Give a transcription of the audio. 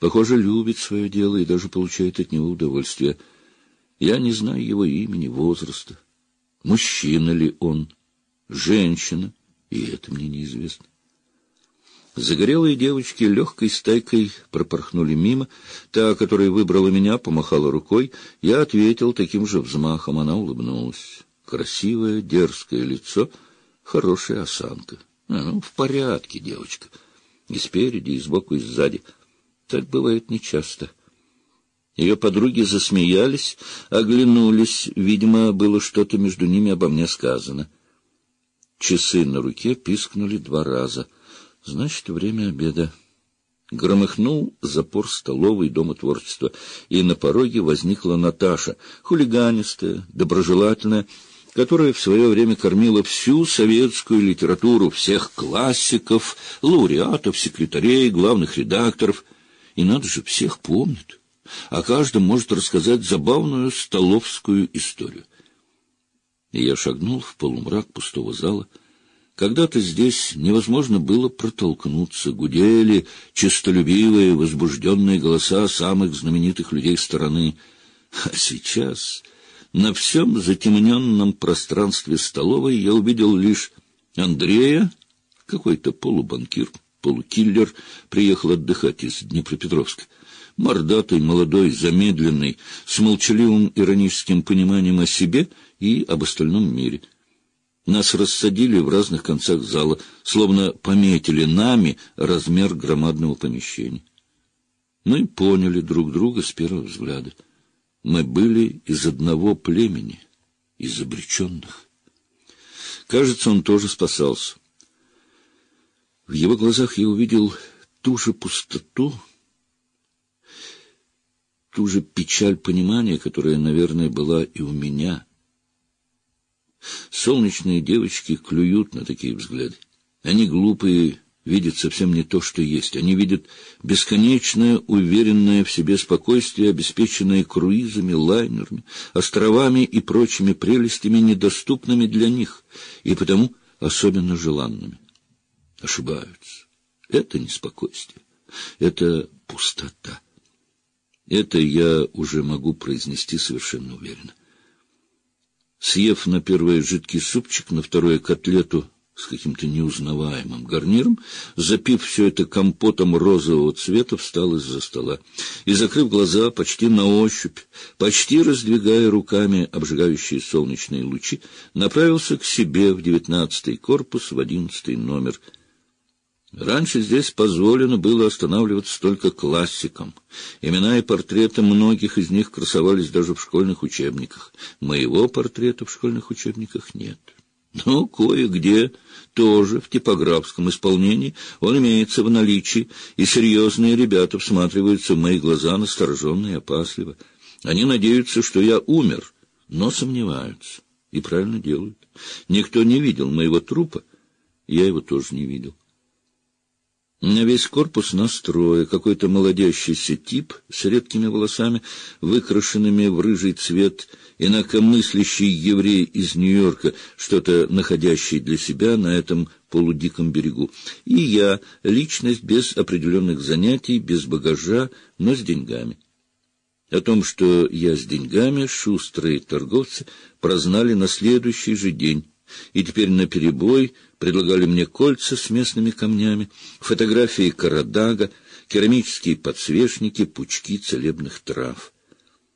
Похоже, любит свое дело и даже получает от него удовольствие. Я не знаю его имени, возраста. Мужчина ли он, женщина, и это мне неизвестно. Загорелые девочки легкой стайкой пропорхнули мимо. Та, которая выбрала меня, помахала рукой. Я ответил таким же взмахом. Она улыбнулась. Красивое, дерзкое лицо, хорошая осанка. В порядке, девочка. И спереди, и сбоку, и сзади. Так бывает нечасто. Ее подруги засмеялись, оглянулись. Видимо, было что-то между ними обо мне сказано. Часы на руке пискнули 2 раза. Значит, время обеда. Громыхнул запор столовой Дома творчества, и на пороге возникла Наташа, хулиганистая, доброжелательная, которая в свое время кормила всю советскую литературу, всех классиков, лауреатов, секретарей, главных редакторов. И надо же, всех помнит. О каждом может рассказать забавную столовскую историю. И я шагнул в полумрак пустого зала. Когда-то здесь невозможно было протолкнуться, гудели честолюбивые, возбужденные голоса самых знаменитых людей страны. А сейчас на всем затемненном пространстве столовой я увидел лишь Андрея, какой-то полубанкир, полукиллер, приехал отдыхать из Днепропетровска. Мордатый, молодой, замедленный, с молчаливым ироническим пониманием о себе и об остальном мире. Нас рассадили в разных концах зала, словно пометили нами размер громадного помещения. Мы поняли друг друга с первого взгляда. Мы были из одного племени, из обреченных. Кажется, он тоже спасался. В его глазах я увидел ту же пустоту, ту же печаль понимания, которая, наверное, была и у меня. Солнечные девочки клюют на такие взгляды. Они глупые, видят совсем не то, что есть. Они видят бесконечное, уверенное в себе спокойствие, обеспеченное круизами, лайнерами, островами и прочими прелестями, недоступными для них, и потому особенно желанными. Ошибаются. Это не спокойствие, это пустота. Это я уже могу произнести совершенно уверенно. Съев на первое жидкий супчик, на второе котлету с каким-то неузнаваемым гарниром, запив все это компотом розового цвета, встал из-за стола и, закрыв глаза, почти на ощупь, почти раздвигая руками обжигающие солнечные лучи, направился к себе в 19-й корпус, в 11-й номер. Раньше здесь позволено было останавливаться только классикам. Имена и портреты многих из них красовались даже в школьных учебниках. Моего портрета в школьных учебниках нет. Но кое-где, тоже в типографском исполнении, он имеется в наличии, и серьезные ребята всматриваются в мои глаза настороженно и опасливо. Они надеются, что я умер, но сомневаются. И правильно делают. Никто не видел моего трупа, я его тоже не видел. На весь корпус нас 3, какой-то молодящийся тип с редкими волосами, выкрашенными в рыжий цвет, инакомыслящий еврей из Нью-Йорка, что-то находящий для себя на этом полудиком берегу. И я, личность без определенных занятий, без багажа, но с деньгами. О том, что я с деньгами, шустрые торговцы прознали на следующий же день. И теперь наперебой предлагали мне кольца с местными камнями, фотографии Карадага, керамические подсвечники, пучки целебных трав.